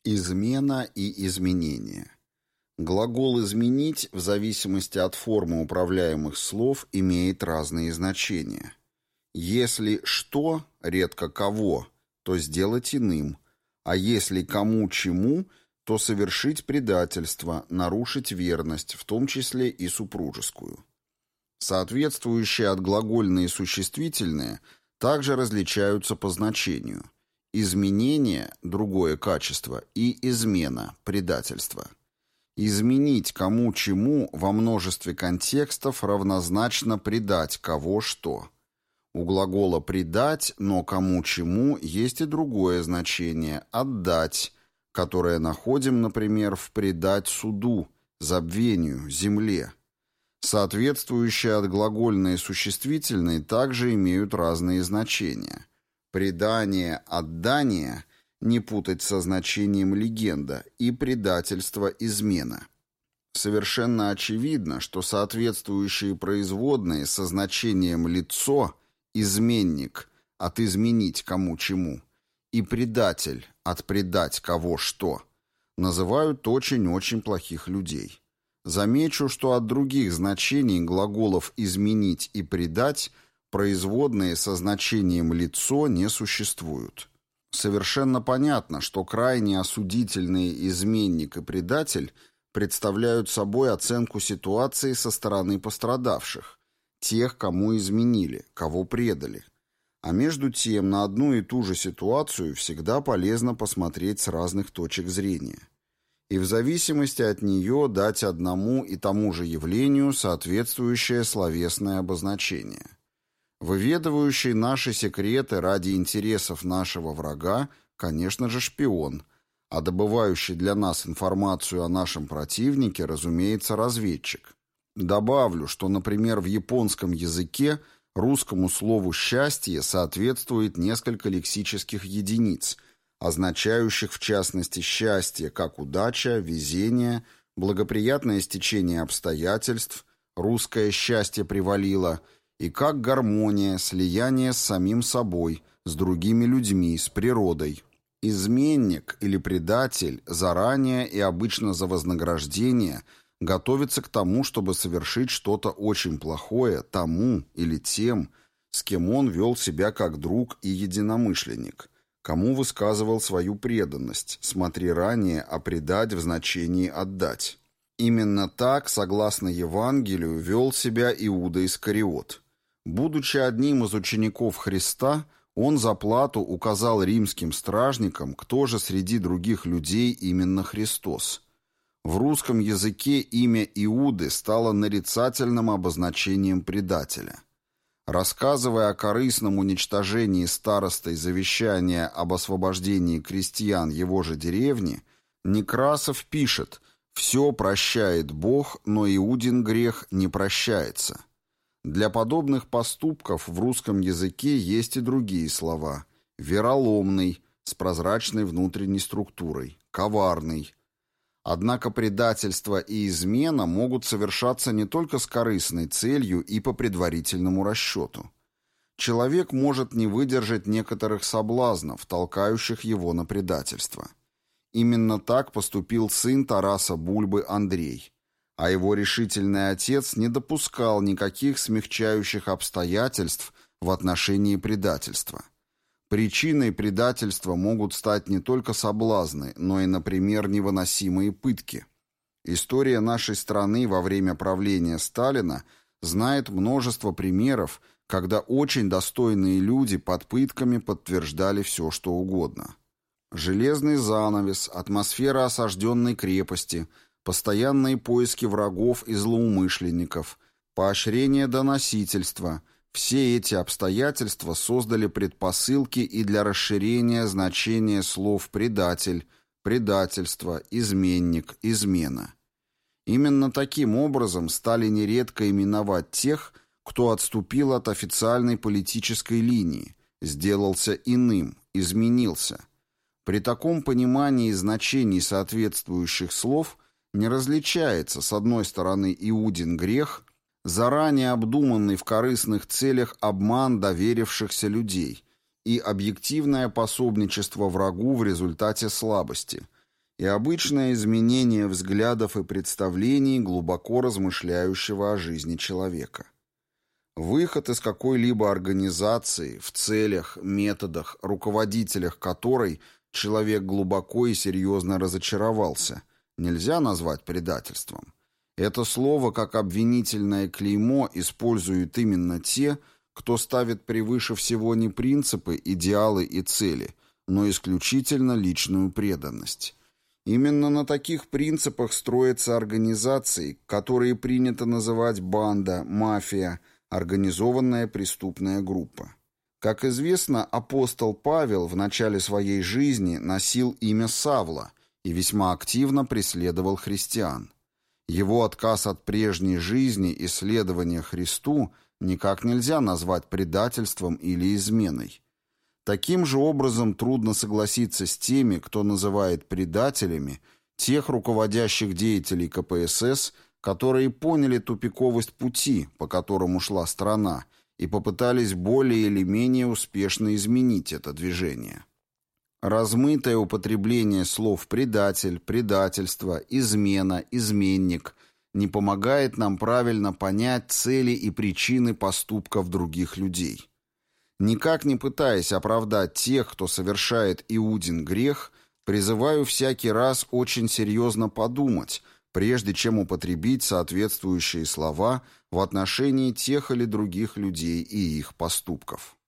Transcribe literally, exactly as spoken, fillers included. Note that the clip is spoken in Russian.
Измена и изменение. Глагол «изменить» в зависимости от формы управляемых слов имеет разные значения. Если «что», редко «кого», то сделать иным, а если «кому-чему», то совершить предательство, нарушить верность, в том числе и супружескую. Соответствующие отглагольные существительные также различаются по значению. Изменение – другое качество, и измена – предательство. Изменить кому-чему во множестве контекстов равнозначно предать кого-что. У глагола «предать», но кому-чему есть и другое значение – «отдать», которое находим, например, в «предать суду», «забвению», «земле». Соответствующие отглагольные существительные также имеют разные значения. Предание, отдание не путать со значением легенда и предательство, измена. Совершенно очевидно, что соответствующие производные со значением лицо, изменник, от изменить кому-чему, и предатель, от предать кого-что, называют очень-очень плохих людей. Замечу, что от других значений глаголов «изменить» и «предать» производные со значением «лицо» не существуют. Совершенно понятно, что крайне осудительные изменник и предатель представляют собой оценку ситуации со стороны пострадавших, тех, кому изменили, кого предали. А между тем на одну и ту же ситуацию всегда полезно посмотреть с разных точек зрения. И в зависимости от нее дать одному и тому же явлению соответствующее словесное обозначение. Выведывающий наши секреты ради интересов нашего врага, конечно же, шпион, а добывающий для нас информацию о нашем противнике, разумеется, разведчик. Добавлю, что, например, в японском языке русскому слову «счастье» соответствует несколько лексических единиц, означающих в частности счастье как удача, везение, благоприятное стечение обстоятельств, русское счастье привалило, и как гармония, слияние с самим собой, с другими людьми, с природой. Изменник или предатель заранее и обычно за вознаграждение готовится к тому, чтобы совершить что-то очень плохое тому или тем, с кем он вел себя как друг и единомышленник, кому высказывал свою преданность, смотри ранее, а предать в значении «отдать». Именно так, согласно Евангелию, вел себя Иуда Искариот. Будучи одним из учеников Христа, он за плату указал римским стражникам, кто же среди других людей именно Христос. В русском языке имя Иуды стало нарицательным обозначением предателя. Рассказывая о корыстном уничтожении старостой завещания об освобождении крестьян его же деревни, Некрасов пишет: «Все прощает Бог, но Иудин грех не прощается». Для подобных поступков в русском языке есть и другие слова: вероломный, с прозрачной внутренней структурой, коварный. Однако предательство и измена могут совершаться не только с корыстной целью и по предварительному расчету. Человек может не выдержать некоторых соблазнов, толкающих его на предательство. Именно так поступил сын Тараса Бульбы Андрей. А его решительный отец не допускал никаких смягчающих обстоятельств в отношении предательства. Причиной предательства могут стать не только соблазны, но и, например, невыносимые пытки. История нашей страны во время правления Сталина знает множество примеров, когда очень достойные люди под пытками подтверждали все, что угодно. Железный занавес, атмосфера осажденной крепости – постоянные поиски врагов и злоумышленников, поощрение доносительства – все эти обстоятельства создали предпосылки и для расширения значения слов «предатель», «предательство», «изменник», «измена». Именно таким образом стали нередко именовать тех, кто отступил от официальной политической линии, сделался иным, изменился. При таком понимании значений соответствующих слов – не различается, с одной стороны, Иудин грех, заранее обдуманный в корыстных целях обман доверившихся людей и объективное пособничество врагу в результате слабости, и обычное изменение взглядов и представлений глубоко размышляющего о жизни человека. Выход из какой-либо организации в целях, методах, руководителях которой человек глубоко и серьезно разочаровался, нельзя назвать предательством. Это слово, как обвинительное клеймо, используют именно те, кто ставит превыше всего не принципы, идеалы и цели, но исключительно личную преданность. Именно на таких принципах строятся организации, которые принято называть банда, мафия, организованная преступная группа. Как известно, апостол Павел в начале своей жизни носил имя Савла и весьма активно преследовал христиан. Его отказ от прежней жизни и следования Христу никак нельзя назвать предательством или изменой. Таким же образом трудно согласиться с теми, кто называет предателями тех руководящих деятелей ка пэ эс эс, которые поняли тупиковость пути, по которому шла страна, и попытались более или менее успешно изменить это движение. Размытое употребление слов «предатель», «предательство», «измена», «изменник» не помогает нам правильно понять цели и причины поступков других людей. Никак не пытаясь оправдать тех, кто совершает Иудин грех, призываю всякий раз очень серьезно подумать, прежде чем употребить соответствующие слова в отношении тех или других людей и их поступков.